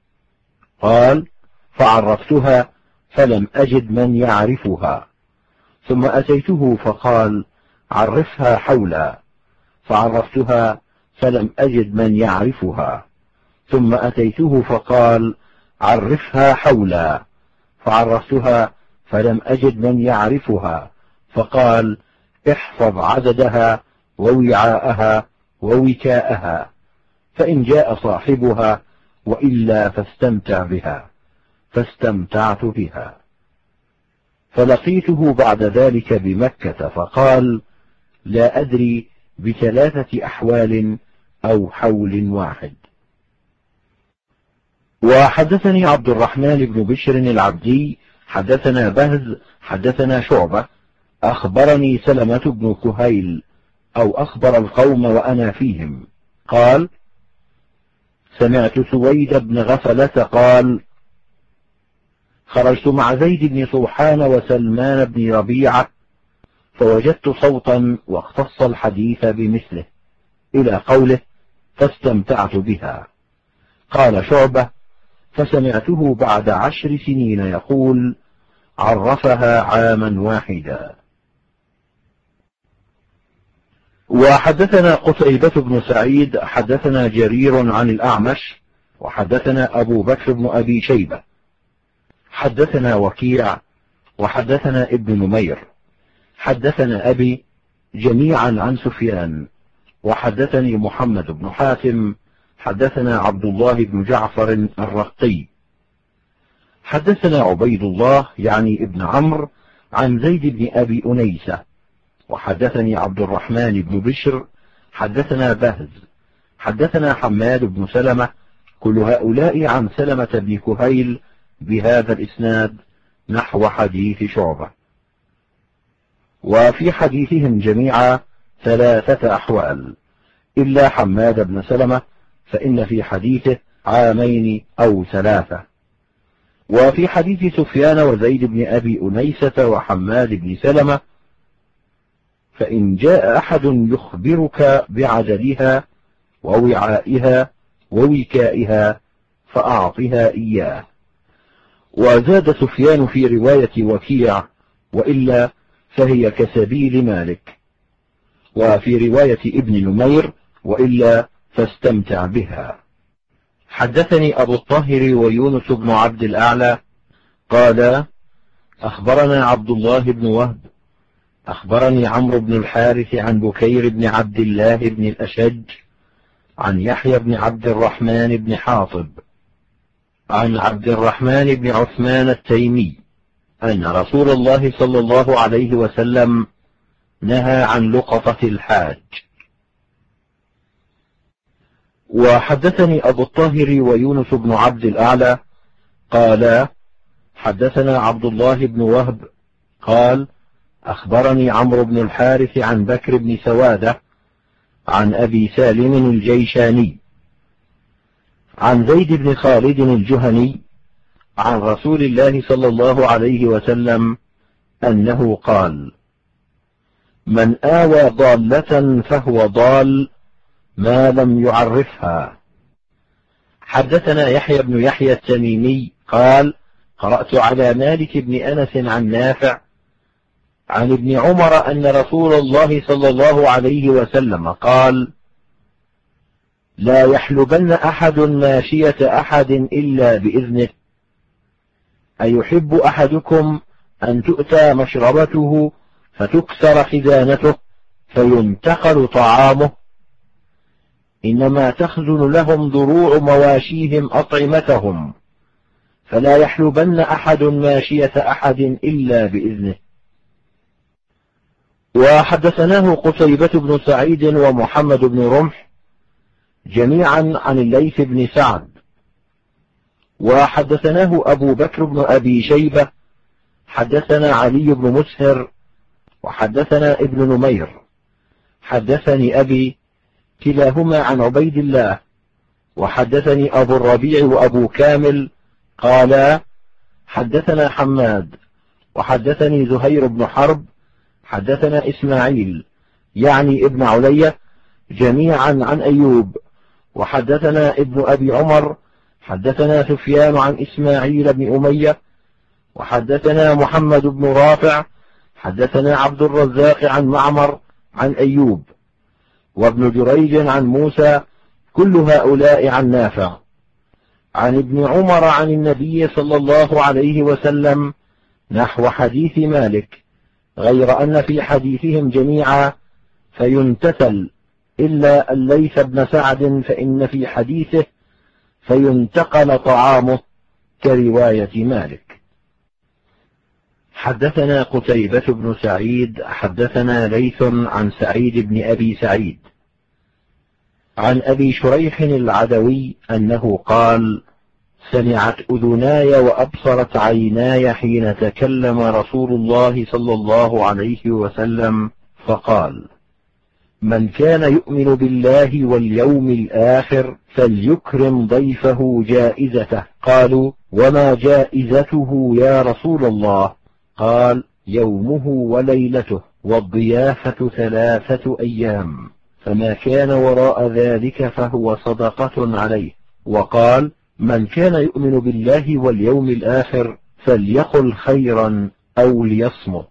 قال: فعرفتها فلم أجد من يعرفها، ثم أتيته فقال: عرفها حولا، فعرفتها فلم أجد من يعرفها، ثم أتيته فقال: عرفها حولا، فعرفتها فلم أجد من يعرفها، فقال: احفظ عددها ووعاءها ووكاءها، فإن جاء صاحبها، وإلا فاستمتع بها. فاستمتعت بها. فلقيته بعد ذلك بمكة فقال: لا أدري ب3 أحوال أو حول واحد. وحدثني عبد الرحمن بن بشر العبدي حدثنا بهز حدثنا شعبة أخبرني سلمة بن كهيل أو أخبر القوم وأنا فيهم قال: سمعت سويد بن غفلة قال: خرجت مع زيد بن طوحان وسلمان بن ربيعة، فوجدت صوتا واختص الحديث بمثله إلى قوله: فاستمتعت بها. قال شعبة: فسمعته بعد 10 سنين يقول: عرفها عاما واحدا. وحدثنا قتيبة بن سعيد حدثنا جرير عن الأعمش وحدثنا أبو بكر بن أبي شيبة حدثنا وكيع وحدثنا ابن نمير حدثنا أبي جميعا عن سفيان وحدثني محمد بن حاتم حدثنا عبد الله بن جعفر الرقي حدثنا عبيد الله يعني ابن عمرو عن زيد بن أبي أنيسة وحدثني عبد الرحمن بن بشر حدثنا بهز حدثنا حماد بن سلمة كل هؤلاء عن سلمة بن كهيل بهذا الإسناد نحو حديث شعبة. وفي حديثهم جميعا 3 أحوال إلا حماد بن سلمة فإن في حديثه 2 أو 3. وفي حديث سفيان وزيد بن أبي أنيسة وحماد بن سلمة فإن جاء أحد يخبرك بعددها ووعائها ووكائها فأعطها إياه. وزاد سفيان في رواية وكيع: وإلا فهي كسبيل مالك. وفي رواية ابن نمير: وإلا فاستمتع بها. حدثني أبو الطاهر ويونس بن عبد الأعلى قال: أخبرنا عبد الله بن وهب أخبرني عمرو بن الحارث عن بكير بن عبد الله بن الأشج عن يحيى بن عبد الرحمن بن حاطب عن عبد الرحمن بن عثمان التيمي أن رسول الله صلى الله عليه وسلم نهى عن لقطة الحاج. وحدثني أبو الطاهر ويونس بن عبد الأعلى قال: حدثنا عبد الله بن وهب قال: أخبرني عمرو بن الحارث عن بكر بن سوادة عن أبي سالم الجيشاني عن زيد بن خالد الجهني عن رسول الله صلى الله عليه وسلم أنه قال: من آوى ضالة فهو ضال ما لم يعرفها. حدثنا يحيى بن يحيى التميمي قال: قرأت على مالك بن أنس عن نافع عن ابن عمر أن رسول الله صلى الله عليه وسلم قال: لا يحلبن أحد ماشية أحد إلا بإذنه. أيحب أحدكم أن تؤتى مشربته فتكسر خزانته فينتقل طعامه؟ إنما تخزن لهم ضروع مواشيهم أطعمتهم، فلا يحلبن أحد ماشية أحد إلا بإذنه. وحدثناه قتيبة بن سعيد ومحمد بن رمح جميعا عن الليث بن سعد. وحدثناه أبو بكر بن أبي شيبة حدثنا علي بن مسهر وحدثنا ابن نمير حدثني أبي كلاهما عن عبيد الله. وحدثني أبو الربيع وأبو كامل قالا: حدثنا حماد وحدثني زهير بن حرب حدثنا إسماعيل يعني ابن علية جميعا عن أيوب. وحدثنا ابن أبي عمر حدثنا سفيان عن إسماعيل بن أمية وحدثنا محمد بن رافع حدثنا عبد الرزاق عن معمر عن أيوب وابن جريج عن موسى كل هؤلاء عن نافع عن ابن عمر عن النبي صلى الله عليه وسلم نحو حديث مالك، غير أن في حديثهم جميعا فينتتل إلا الليث بن سعد فإن في حديثه فينتقل طعامه كرواية مالك. حدثنا قتيبة بن سعيد حدثنا ليث عن سعيد بن أبي سعيد عن أبي شريح العدوي أنه قال: سمعت أذناي وأبصرت عيناي حين تكلم رسول الله صلى الله عليه وسلم فقال: من كان يؤمن بالله واليوم الآخر فليكرم ضيفه جائزته. قالوا: وما جائزته يا رسول الله؟ قال: يومه وليلته والضيافة 3 أيام، فما كان وراء ذلك فهو صدقة عليه. وقال: من كان يؤمن بالله واليوم الآخر فليقل خيرا أو ليصمت.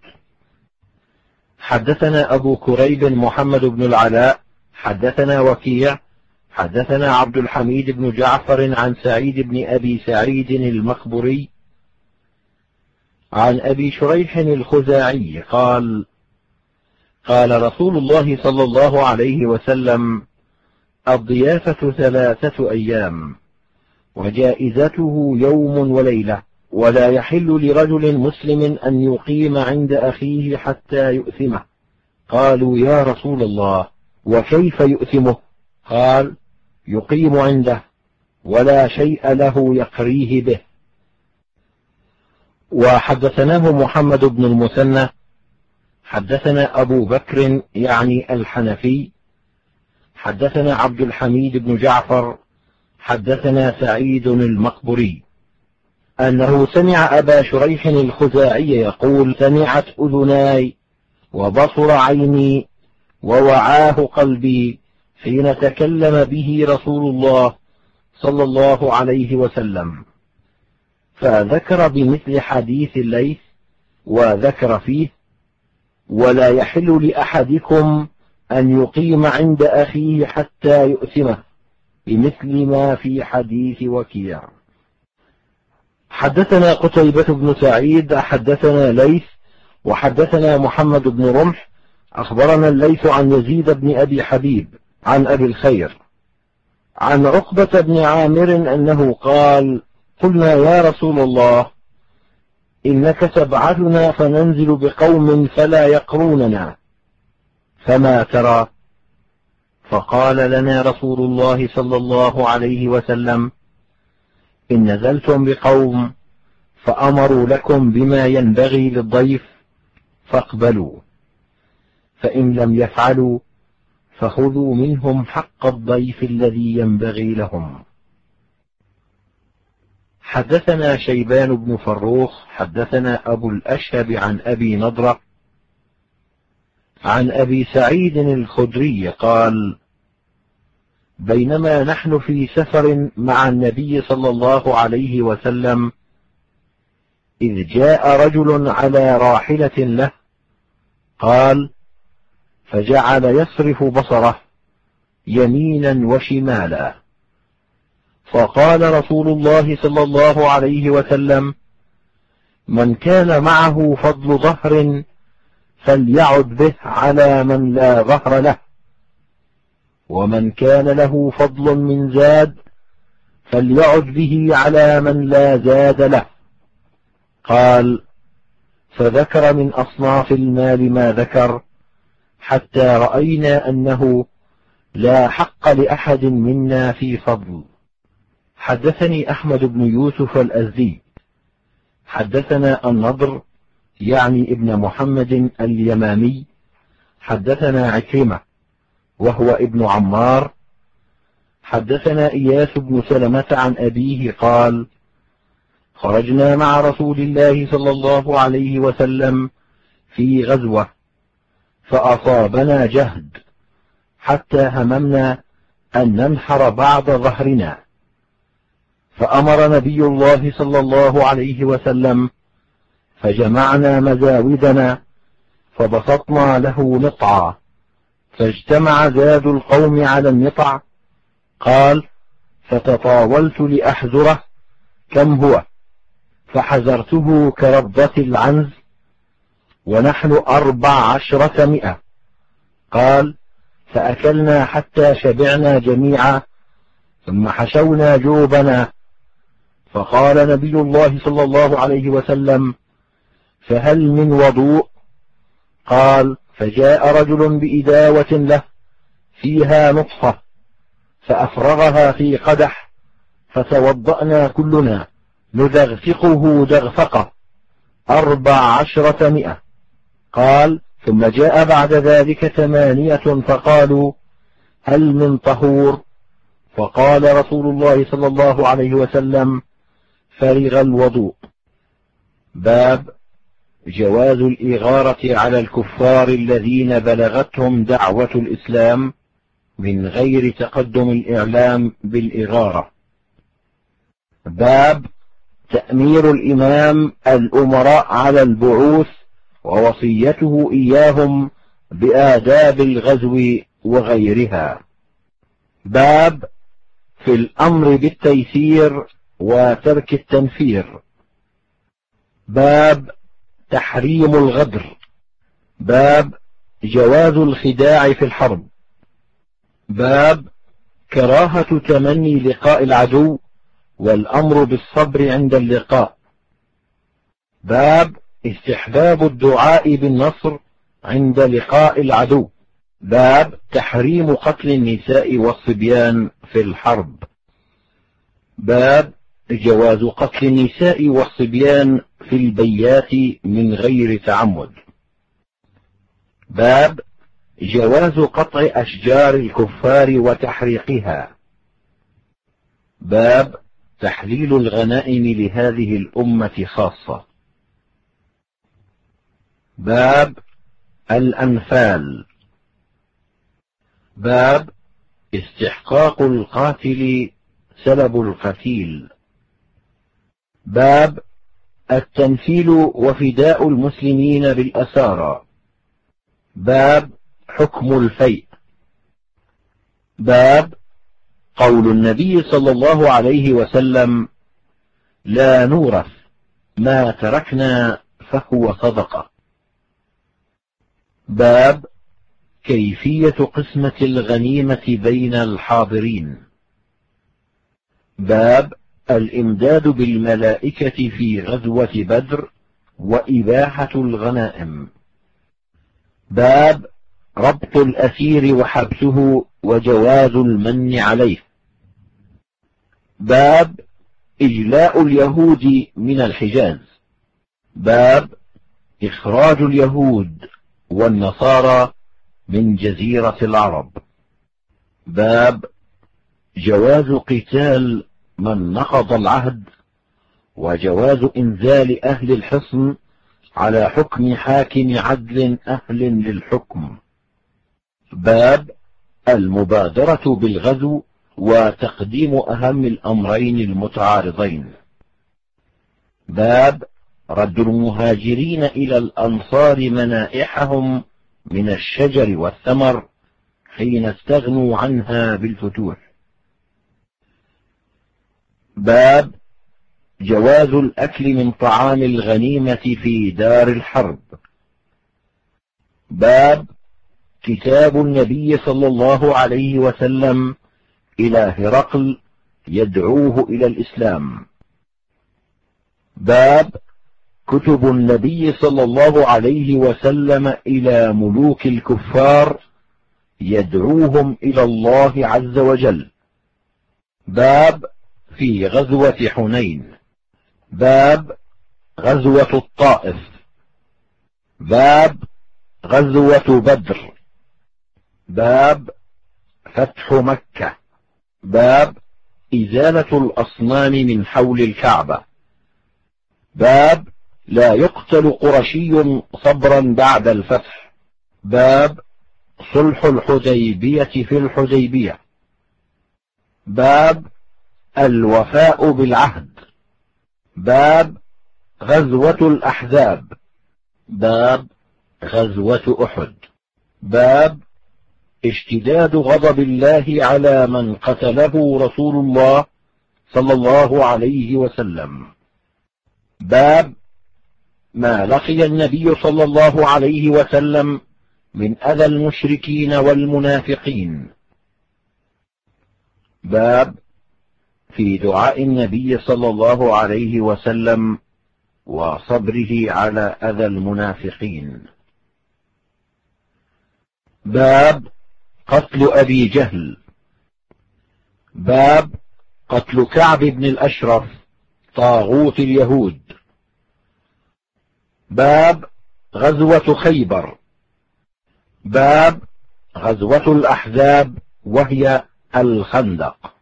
حدثنا أبو كريب محمد بن العلاء حدثنا وكيع حدثنا عبد الحميد بن جعفر عن سعيد بن أبي سعيد المقبري عن أبي شريح الخزاعي قال: قال رسول الله صلى الله عليه وسلم: الضيافة 3 أيام، وجائزته يوم وليلة، ولا يحل لرجل مسلم أن يقيم عند أخيه حتى يؤثمه. قالوا: يا رسول الله، وكيف يؤثمه؟ قال: يقيم عنده ولا شيء له يقريه به. وحدثناه محمد بن المثنى حدثنا أبو بكر يعني الحنفي حدثنا عبد الحميد بن جعفر حدثنا سعيد المقبري أنه سمع أبا شريح الخزاعي يقول: سمعت أذناي وبصر عيني ووعاه قلبي حين تكلم به رسول الله صلى الله عليه وسلم. فذكر بمثل حديث الليث، وذكر فيه: ولا يحل لأحدكم أن يقيم عند أخيه حتى يؤثمه، بمثل ما في حديث وكيع. حدثنا قتيبة بن سعيد حدثنا ليث وحدثنا محمد بن رمح أخبرنا الليث عن يزيد بن أبي حبيب عن أبي الخير عن عقبة بن عامر أنه قال: قلنا: يا رسول الله، إنك تبعثنا فننزل بقوم فلا يقروننا، فما ترى؟ فقال لنا رسول الله صلى الله عليه وسلم: إن نزلتم بقوم فأمروا لكم بما ينبغي للضيف فاقبلوا، فإن لم يفعلوا فخذوا منهم حق الضيف الذي ينبغي لهم. حدثنا شيبان بن فروخ حدثنا أبو الأشهب عن أبي نضرة عن أبي سعيد الخدري قال: بينما نحن في سفر مع النبي صلى الله عليه وسلم إذ جاء رجل على راحلة له، قال: فجعل يصرف بصره يمينا وشمالا، فقال رسول الله صلى الله عليه وسلم: من كان معه فضل ظهر فليعد به على من لا ظهر له، ومن كان له فضل من زاد فليعد به على من لا زاد له. قال: فذكر من أصناف المال ما ذكر، حتى رأينا أنه لا حق لأحد منا في فضل. حدثني أحمد بن يوسف الأزدي حدثنا النضر يعني ابن محمد اليمامي حدثنا عكرمة وهو ابن عمار حدثنا إياس بن سلمة عن أبيه قال: خرجنا مع رسول الله صلى الله عليه وسلم في غزوة، فأصابنا جهد حتى هممنا أن ننحر بعض ظهرنا، فأمر نبي الله صلى الله عليه وسلم فجمعنا مزاودنا فبسطنا له نطعا، فاجتمع زاد القوم على النطع. قال: فتطاولت لأحزره كم هو، فحزرته كربضة العنز، ونحن 1400. قال: فأكلنا حتى شبعنا جميعا، ثم حشونا جوبنا. فقال نبي الله صلى الله عليه وسلم: فهل من وضوء؟ قال: فجاء رجل بإداوة له فيها نطفة، فأفرغها في قدح، فتوضأنا كلنا ندغفقه دغفقة 1400. قال: ثم جاء بعد ذلك 8 فقالوا: هل من طهور؟ فقال رسول الله صلى الله عليه وسلم: فرغ الوضوء. باب جواز الإغارة على الكفار الذين بلغتهم دعوة الإسلام من غير تقدم الإعلام بالإغارة. باب تأمير الإمام الأمراء على البعوث ووصيته إياهم بآداب الغزو وغيرها. باب في الأمر بالتيسير وترك التنفير. باب تحريم الغدر. باب جواز الخداع في الحرب. باب كراهة تمني لقاء العدو والأمر بالصبر عند اللقاء. باب استحباب الدعاء بالنصر عند لقاء العدو. باب تحريم قتل النساء والصبيان في الحرب. باب جواز قتل النساء والصبيان في البيات من غير تعمد. باب جواز قطع أشجار الكفار وتحريقها. باب تحليل الغنائم لهذه الأمة خاصة. باب الأنفال. باب استحقاق القاتل سبب القتيل. باب التنفيل وفداء المسلمين بالأسارى. باب حكم الفيء. باب قول النبي صلى الله عليه وسلم: لا نورث ما تركنا فهو صدقة. باب كيفية قسمة الغنيمة بين الحاضرين. باب الإمداد بالملائكة في غزوة بدر وإباحة الغنائم. باب ربط الأسير وحبسه وجواز المن عليه. باب إجلاء اليهود من الحجاز. باب إخراج اليهود والنصارى من جزيرة العرب. باب جواز قتال من نقض العهد وجواز إنزال أهل الحصن على حكم حاكم عدل أهل للحكم. باب المبادرة بالغزو وتقديم أهم الأمرين المتعارضين. باب رد المهاجرين إلى الأنصار منائحهم من الشجر والثمر حين استغنوا عنها بالفتوح. باب جواز الأكل من طعام الغنيمة في دار الحرب. باب كتاب النبي صلى الله عليه وسلم إلى هرقل يدعوه إلى الإسلام. باب كتب النبي صلى الله عليه وسلم إلى ملوك الكفار يدعوهم إلى الله عز وجل. باب في غزوة حنين. باب غزوة الطائف. باب غزوة بدر. باب فتح مكة. باب إزالة الأصنام من حول الكعبة. باب لا يقتل قرشي صبرا بعد الفتح. باب صلح الحديبية في الحديبية. باب الوفاء بالعهد. باب غزوة الأحزاب. باب غزوة أحد. باب اشتداد غضب الله على من قتله رسول الله صلى الله عليه وسلم. باب ما لقي النبي صلى الله عليه وسلم من أذى المشركين والمنافقين. باب في دعاء النبي صلى الله عليه وسلم وصبره على أذى المنافقين. باب قتل أبي جهل. باب قتل كعب بن الأشرف طاغوت اليهود. باب غزوة خيبر. باب غزوة الأحزاب وهي الخندق.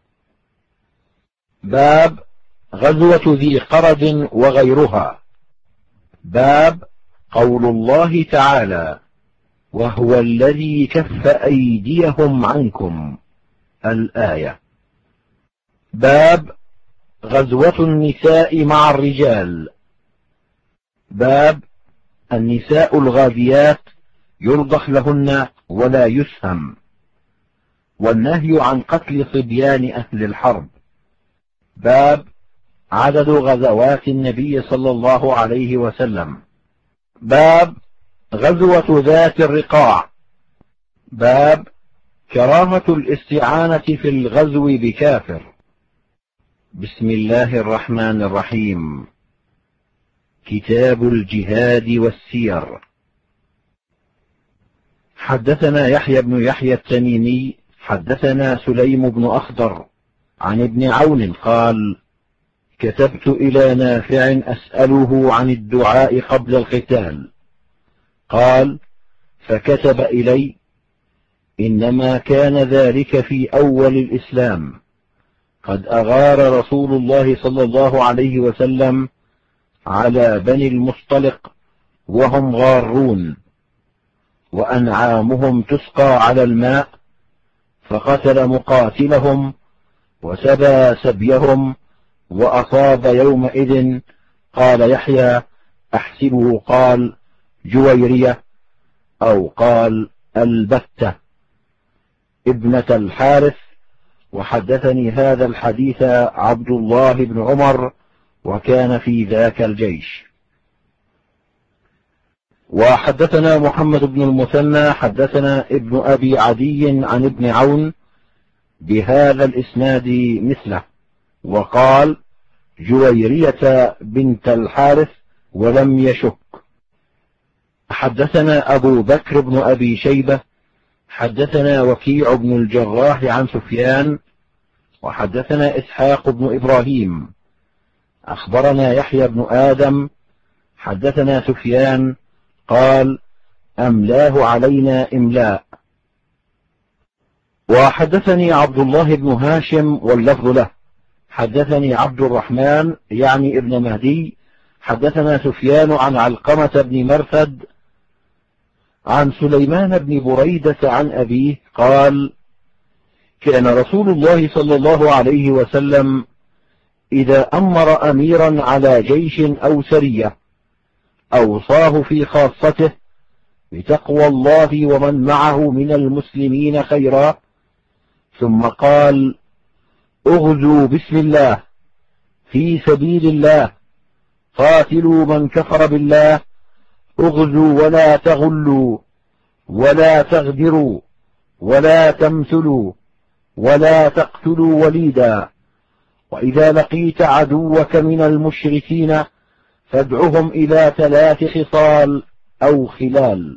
باب غزوة ذي قرد وغيرها. باب قول الله تعالى: وهو الذي كف أيديهم عنكم، الآية. باب غزوة النساء مع الرجال. باب النساء الغازيات يرضخ لهن ولا يسهم، والنهي عن قتل صبيان أهل الحرب. باب عدد غزوات النبي صلى الله عليه وسلم. باب غزوة ذات الرقاع. باب كراهة الاستعانة في الغزو بكافر. بسم الله الرحمن الرحيم. كتاب الجهاد والسير. حدثنا يحيى بن يحيى التميمي حدثنا سليم بن أخضر عن ابن عون قال: كتبت إلى نافع أسأله عن الدعاء قبل القتال، قال: فكتب إلي: إنما كان ذلك في أول الإسلام، قد أغار رسول الله صلى الله عليه وسلم على بني المصطلق وهم غارون، وأنعامهم تسقى على الماء، فقتل مقاتلهم وسبى سبيهم وأصاب يومئذ. قال يحيى: أحسبه قال جويرية أو قال البتة ابنة الحارث. وحدثني هذا الحديث عبد الله بن عمر، وكان في ذاك الجيش. وحدثنا محمد بن المثنى حدثنا ابن أبي عدي عن ابن عون بهذا الإسناد مثله، وقال: جويرية بنت الحارث، ولم يشك. حدثنا أبو بكر بن أبي شيبة حدثنا وكيع بن الجراح عن سفيان، وحدثنا إسحاق بن إبراهيم أخبرنا يحيى بن آدم حدثنا سفيان قال: أملاه علينا إملاء. وحدثني عبد الله بن هاشم واللفظ له حدثني عبد الرحمن يعني ابن مهدي حدثنا سفيان عن علقمة بن مرثد عن سليمان بن بريدة عن أبيه قال: كان رسول الله صلى الله عليه وسلم إذا أمر أميرا على جيش أو سرية أوصاه في خاصته بتقوى الله ومن معه من المسلمين خيرا، ثم قال: اغزوا بسم الله في سبيل الله، قاتلوا من كفر بالله، اغزوا ولا تغلوا ولا تغدروا ولا تمثلوا ولا تقتلوا وليدا، وإذا لقيت عدوك من المشركين فادعهم إلى 3 خصال أو خلال،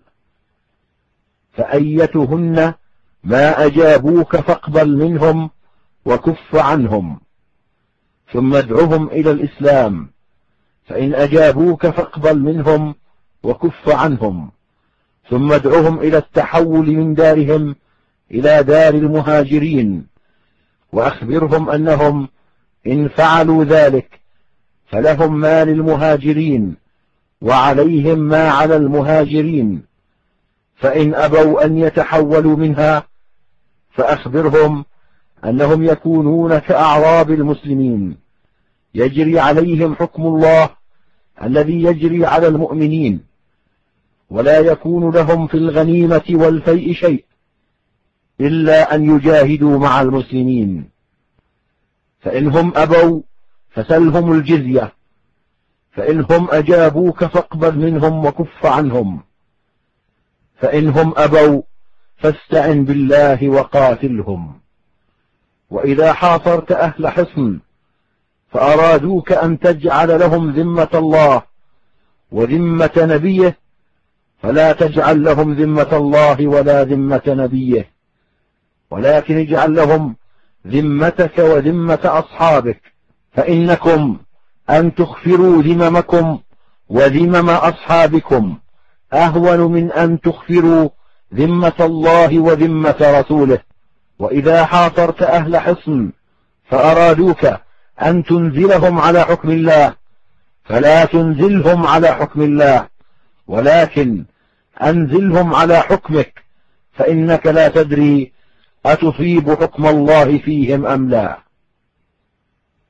فأيتهن ما أجابوك فاقبل منهم وكف عنهم، ثم ادعهم إلى الإسلام، فإن أجابوك فاقبل منهم وكف عنهم، ثم ادعهم إلى التحول من دارهم إلى دار المهاجرين، وأخبرهم أنهم إن فعلوا ذلك فلهم ما للمهاجرين وعليهم ما على المهاجرين، فإن أبوا أن يتحولوا منها فأخبرهم أنهم يكونون كأعراب المسلمين، يجري عليهم حكم الله الذي يجري على المؤمنين، ولا يكون لهم في الغنيمة والفيء شيء إلا أن يجاهدوا مع المسلمين، فإنهم أبوا فسلهم الجزية، فإنهم أجابوك فاقبل منهم وكف عنهم، فإنهم أبوا فاستعن بالله وقاتلهم. وإذا حاصرت أهل حصن فأرادوك أن تجعل لهم ذمة الله وذمة نبيه، فلا تجعل لهم ذمة الله ولا ذمة نبيه، ولكن اجعل لهم ذمتك وذمة أصحابك، فإنكم أن تخفروا ذممكم وذمم أصحابكم أهون من أن تخفروا ذمة الله وذمة رسوله. وإذا حاصرت أهل حصن فأرادوك أن تنزلهم على حكم الله، فلا تنزلهم على حكم الله، ولكن أنزلهم على حكمك، فإنك لا تدري أتصيب حكم الله فيهم أم لا.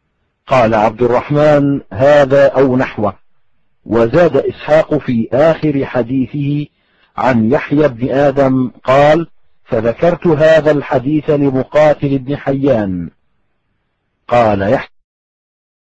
قال عبد الرحمن: هذا أو نحوه. وزاد إسحاق في آخر حديثه عن يحيى بن آدم قال: فذكرت هذا الحديث لمقاتل بن حيان. قال يحيى: